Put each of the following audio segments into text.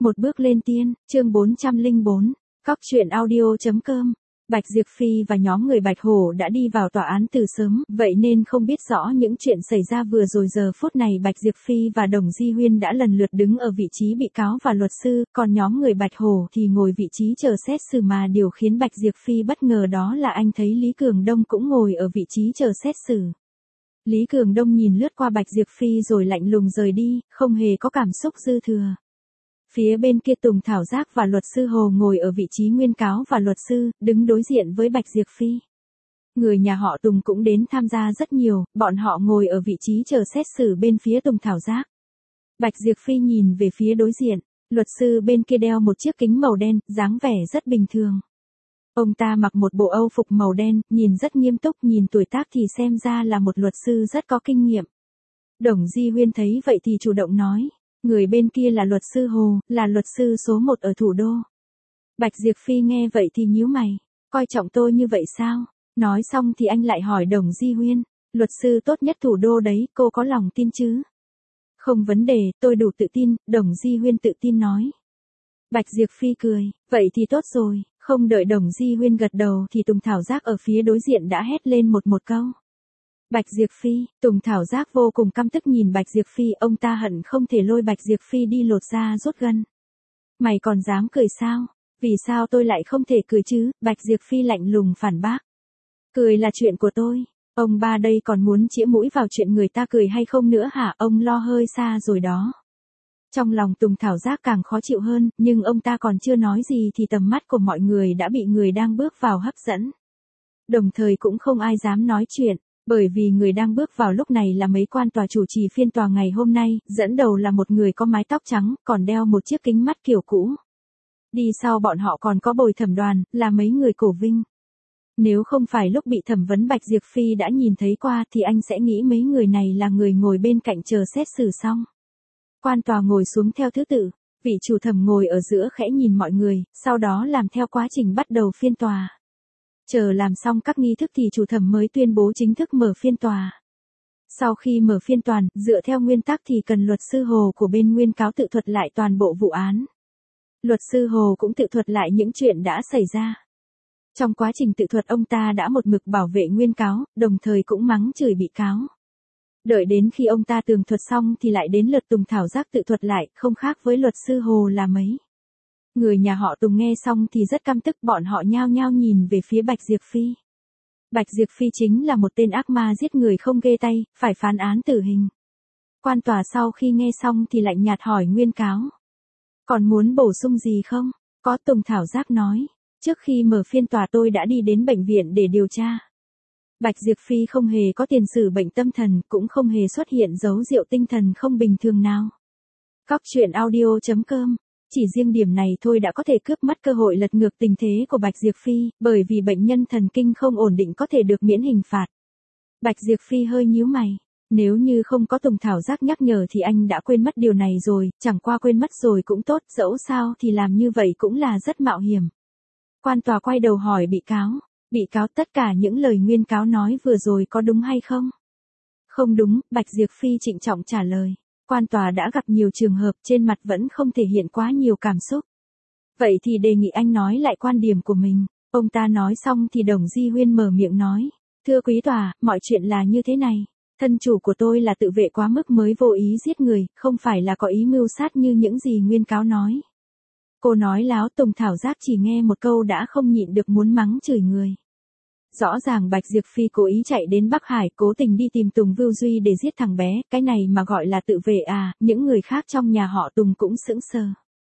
Một bước lên tiên, chương 404, Cóc truyện audio.com. Bạch Diệp Phi và nhóm người Bạch Hổ đã đi vào tòa án từ sớm, vậy nên không biết rõ những chuyện xảy ra vừa rồi. Giờ phút này Bạch Diệp Phi và Đồng Di Huyên đã lần lượt đứng ở vị trí bị cáo và luật sư, còn nhóm người Bạch Hổ thì ngồi vị trí chờ xét xử. Mà điều khiến Bạch Diệp Phi bất ngờ đó là anh thấy Lý Cường Đông cũng ngồi ở vị trí chờ xét xử. Lý Cường Đông nhìn lướt qua Bạch Diệp Phi rồi lạnh lùng rời đi, không hề có cảm xúc dư thừa. Phía bên kia Tùng Thảo Giác và luật sư Hồ ngồi ở vị trí nguyên cáo và luật sư, đứng đối diện với Bạch Diệp Phi. Người nhà họ Tùng cũng đến tham gia rất nhiều, bọn họ ngồi ở vị trí chờ xét xử bên phía Tùng Thảo Giác. Bạch Diệp Phi nhìn về phía đối diện, luật sư bên kia đeo một chiếc kính màu đen, dáng vẻ rất bình thường. Ông ta mặc một bộ âu phục màu đen, nhìn rất nghiêm túc, nhìn tuổi tác thì xem ra là một luật sư rất có kinh nghiệm. Đồng Di Huyên thấy vậy thì chủ động nói. Người bên kia là luật sư Hồ, là luật sư số 1 ở thủ đô. Bạch Diệp Phi nghe vậy thì nhíu mày, coi trọng tôi như vậy sao? Nói xong thì anh lại hỏi Đồng Di Huyên, luật sư tốt nhất thủ đô đấy, cô có lòng tin chứ? Không vấn đề, tôi đủ tự tin, Đồng Di Huyên tự tin nói. Bạch Diệp Phi cười, vậy thì tốt rồi, không đợi Đồng Di Huyên gật đầu thì Tùng Thảo Giác ở phía đối diện đã hét lên một câu. Bạch Diệp Phi, Tùng Thảo Giác vô cùng căm tức nhìn Bạch Diệp Phi, ông ta hận không thể lôi Bạch Diệp Phi đi lột da rút gân. Mày còn dám cười sao? Vì sao tôi lại không thể cười chứ? Bạch Diệp Phi lạnh lùng phản bác. Cười là chuyện của tôi, ông ba đây còn muốn chĩa mũi vào chuyện người ta cười hay không nữa hả? Ông lo hơi xa rồi đó. Trong lòng Tùng Thảo Giác càng khó chịu hơn, nhưng ông ta còn chưa nói gì thì tầm mắt của mọi người đã bị người đang bước vào hấp dẫn. Đồng thời cũng không ai dám nói chuyện. Bởi vì người đang bước vào lúc này là mấy quan tòa chủ trì phiên tòa ngày hôm nay, dẫn đầu là một người có mái tóc trắng, còn đeo một chiếc kính mắt kiểu cũ. Đi sau bọn họ còn có bồi thẩm đoàn, là mấy người cổ vinh. Nếu không phải lúc bị thẩm vấn Bạch Diệp Phi đã nhìn thấy qua thì anh sẽ nghĩ mấy người này là người ngồi bên cạnh chờ xét xử xong. Quan tòa ngồi xuống theo thứ tự, vị chủ thẩm ngồi ở giữa khẽ nhìn mọi người, sau đó làm theo quá trình bắt đầu phiên tòa. Chờ làm xong các nghi thức thì chủ thẩm mới tuyên bố chính thức mở phiên tòa. Sau khi mở phiên tòa, dựa theo nguyên tắc thì cần luật sư Hồ của bên nguyên cáo tự thuật lại toàn bộ vụ án. Luật sư Hồ cũng tự thuật lại những chuyện đã xảy ra. Trong quá trình tự thuật ông ta đã một mực bảo vệ nguyên cáo, đồng thời cũng mắng chửi bị cáo. Đợi đến khi ông ta tường thuật xong thì lại đến lượt Tùng Thảo Giác tự thuật lại, không khác với luật sư Hồ là mấy. Người nhà họ Tùng nghe xong thì rất căm tức, bọn họ nhao nhao nhìn về phía Bạch Diệp Phi. Bạch Diệp Phi chính là một tên ác ma giết người không ghê tay, phải phán án tử hình. Quan tòa sau khi nghe xong thì lạnh nhạt hỏi nguyên cáo. Còn muốn bổ sung gì không? Có, Tùng Thảo Giác nói. Trước khi mở phiên tòa tôi đã đi đến bệnh viện để điều tra. Bạch Diệp Phi không hề có tiền sử bệnh tâm thần, cũng không hề xuất hiện dấu rượu tinh thần không bình thường nào. Cóc truyện audio.com. Chỉ riêng điểm này thôi đã có thể cướp mất cơ hội lật ngược tình thế của Bạch Diệp Phi, bởi vì bệnh nhân thần kinh không ổn định có thể được miễn hình phạt. Bạch Diệp Phi hơi nhíu mày. Nếu như không có Tùng Thảo Giác nhắc nhở thì anh đã quên mất điều này rồi, chẳng qua quên mất rồi cũng tốt, dẫu sao thì làm như vậy cũng là rất mạo hiểm. Quan tòa quay đầu hỏi bị cáo. Bị cáo, tất cả những lời nguyên cáo nói vừa rồi có đúng hay không? Không đúng, Bạch Diệp Phi trịnh trọng trả lời. Quan tòa đã gặp nhiều trường hợp, trên mặt vẫn không thể hiện quá nhiều cảm xúc. Vậy thì đề nghị anh nói lại quan điểm của mình. Ông ta nói xong thì Đồng Di Huyên mở miệng nói. Thưa quý tòa, mọi chuyện là như thế này. Thân chủ của tôi là tự vệ quá mức mới vô ý giết người, không phải là có ý mưu sát như những gì nguyên cáo nói. Cô nói láo. Tùng Thảo Giác chỉ nghe một câu đã không nhịn được muốn mắng chửi người. Rõ ràng Bạch Diệp Phi cố ý chạy đến Bắc Hải, cố tình đi tìm Tùng Vưu Duy để giết thằng bé, cái này mà gọi là tự vệ à? Những người khác trong nhà họ Tùng cũng sững sờ.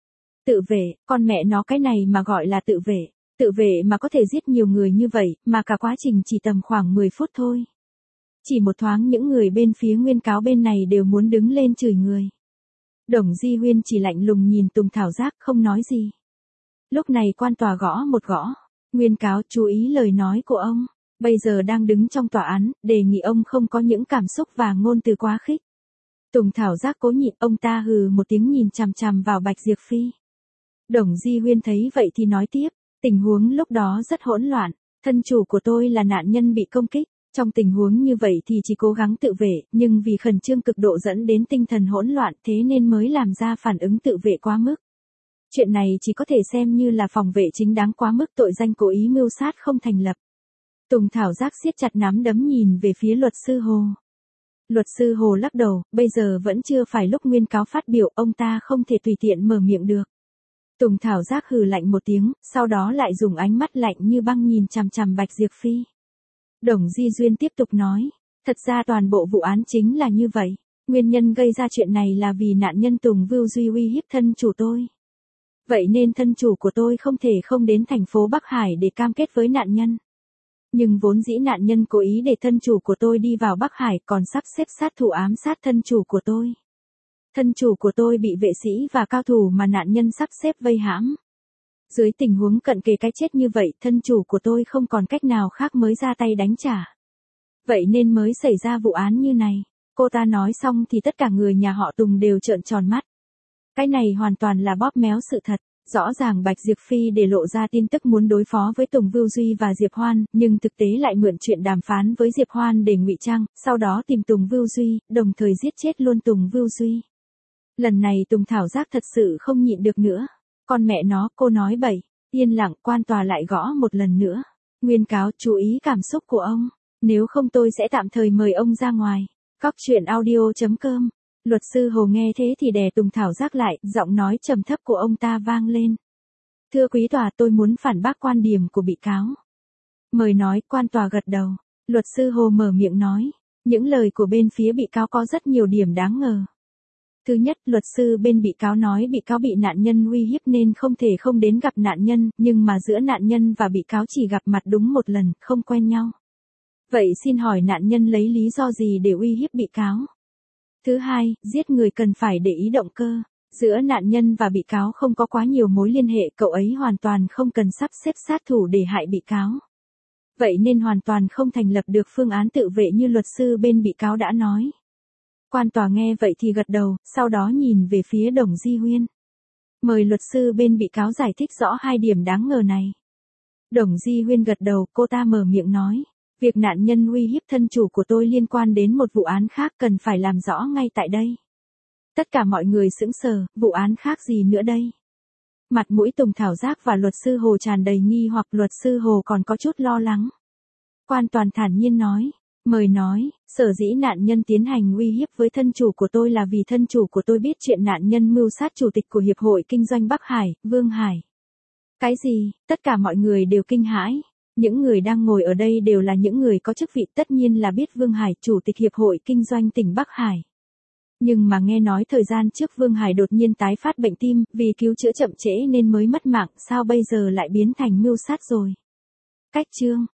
Tự vệ, con mẹ nó, cái này mà gọi là tự vệ. Tự vệ mà có thể giết nhiều người như vậy, mà cả quá trình chỉ tầm khoảng 10 phút thôi. Chỉ một thoáng những người bên phía nguyên cáo bên này đều muốn đứng lên chửi người. Đồng Di Huyên chỉ lạnh lùng nhìn Tùng Thảo Giác không nói gì. Lúc này quan tòa gõ một gõ. Nguyên cáo, chú ý lời nói của ông. Bây giờ đang đứng trong tòa án, đề nghị ông không có những cảm xúc và ngôn từ quá khích. Tùng Thảo Giác cố nhịn, ông ta hừ một tiếng nhìn chằm chằm vào Bạch Diệp Phi. Đồng Di Huyên thấy vậy thì nói tiếp, tình huống lúc đó rất hỗn loạn, thân chủ của tôi là nạn nhân bị công kích. Trong tình huống như vậy thì chỉ cố gắng tự vệ, nhưng vì khẩn trương cực độ dẫn đến tinh thần hỗn loạn thế nên mới làm ra phản ứng tự vệ quá mức. Chuyện này chỉ có thể xem như là phòng vệ chính đáng quá mức, tội danh cố ý mưu sát không thành lập. Tùng Thảo Giác siết chặt nắm đấm nhìn về phía luật sư Hồ. Luật sư Hồ lắc đầu, bây giờ vẫn chưa phải lúc nguyên cáo phát biểu, ông ta không thể tùy tiện mở miệng được. Tùng Thảo Giác hừ lạnh một tiếng, sau đó lại dùng ánh mắt lạnh như băng nhìn chằm chằm Bạch Diệp Phi. Đồng Di Duyên tiếp tục nói, thật ra toàn bộ vụ án chính là như vậy. Nguyên nhân gây ra chuyện này là vì nạn nhân Tùng Vưu Duy uy hiếp thân chủ tôi. Vậy nên thân chủ của tôi không thể không đến thành phố Bắc Hải để cam kết với nạn nhân. Nhưng vốn dĩ nạn nhân cố ý để thân chủ của tôi đi vào Bắc Hải, còn sắp xếp sát thủ ám sát thân chủ của tôi. Thân chủ của tôi bị vệ sĩ và cao thủ mà nạn nhân sắp xếp vây hãm. Dưới tình huống cận kề cái chết như vậy, thân chủ của tôi không còn cách nào khác mới ra tay đánh trả. Vậy nên mới xảy ra vụ án như này. Cô ta nói xong thì tất cả người nhà họ Tùng đều trợn tròn mắt. Cái này hoàn toàn là bóp méo sự thật. Rõ ràng Bạch Diệp Phi để lộ ra tin tức muốn đối phó với Tùng Vưu Duy và Diệp Hoan, nhưng thực tế lại mượn chuyện đàm phán với Diệp Hoan để ngụy trang, sau đó tìm Tùng Vưu Duy, đồng thời giết chết luôn Tùng Vưu Duy. Lần này Tùng Thảo Giác thật sự không nhịn được nữa. Con mẹ nó, cô nói bậy. Yên lặng, quan tòa lại gõ một lần nữa. Nguyên cáo, chú ý cảm xúc của ông. Nếu không tôi sẽ tạm thời mời ông ra ngoài. Cóc truyện audio.com. Luật sư Hồ nghe thế thì đè Tùng Thảo Giác lại, giọng nói trầm thấp của ông ta vang lên. Thưa quý tòa, tôi muốn phản bác quan điểm của bị cáo. Mời nói. Quan tòa gật đầu. Luật sư Hồ mở miệng nói. Những lời của bên phía bị cáo có rất nhiều điểm đáng ngờ. Thứ nhất, luật sư bên bị cáo nói bị cáo bị nạn nhân uy hiếp nên không thể không đến gặp nạn nhân, nhưng mà giữa nạn nhân và bị cáo chỉ gặp mặt đúng một lần, không quen nhau. Vậy xin hỏi nạn nhân lấy lý do gì để uy hiếp bị cáo? Thứ hai, giết người cần phải để ý động cơ. Giữa nạn nhân và bị cáo không có quá nhiều mối liên hệ, cậu ấy hoàn toàn không cần sắp xếp sát thủ để hại bị cáo. Vậy nên hoàn toàn không thành lập được phương án tự vệ như luật sư bên bị cáo đã nói. Quan tòa nghe vậy thì gật đầu, sau đó nhìn về phía Đồng Di Huyên. Mời luật sư bên bị cáo giải thích rõ hai điểm đáng ngờ này. Đồng Di Huyên gật đầu, cô ta mở miệng nói. Việc nạn nhân uy hiếp thân chủ của tôi liên quan đến một vụ án khác cần phải làm rõ ngay tại đây. Tất cả mọi người sững sờ, vụ án khác gì nữa đây? Mặt mũi Tùng Thảo Giác và luật sư Hồ tràn đầy nghi hoặc, luật sư Hồ còn có chút lo lắng. Quan toàn thản nhiên nói. Mời nói, sở dĩ nạn nhân tiến hành uy hiếp với thân chủ của tôi là vì thân chủ của tôi biết chuyện nạn nhân mưu sát chủ tịch của Hiệp hội Kinh doanh Bắc Hải, Vương Hải. Cái gì? Tất cả mọi người đều kinh hãi. Những người đang ngồi ở đây đều là những người có chức vị, tất nhiên là biết Vương Hải, chủ tịch Hiệp hội Kinh doanh tỉnh Bắc Hải. Nhưng mà nghe nói thời gian trước Vương Hải đột nhiên tái phát bệnh tim, vì cứu chữa chậm trễ nên mới mất mạng, sao bây giờ lại biến thành mưu sát rồi? Cách chương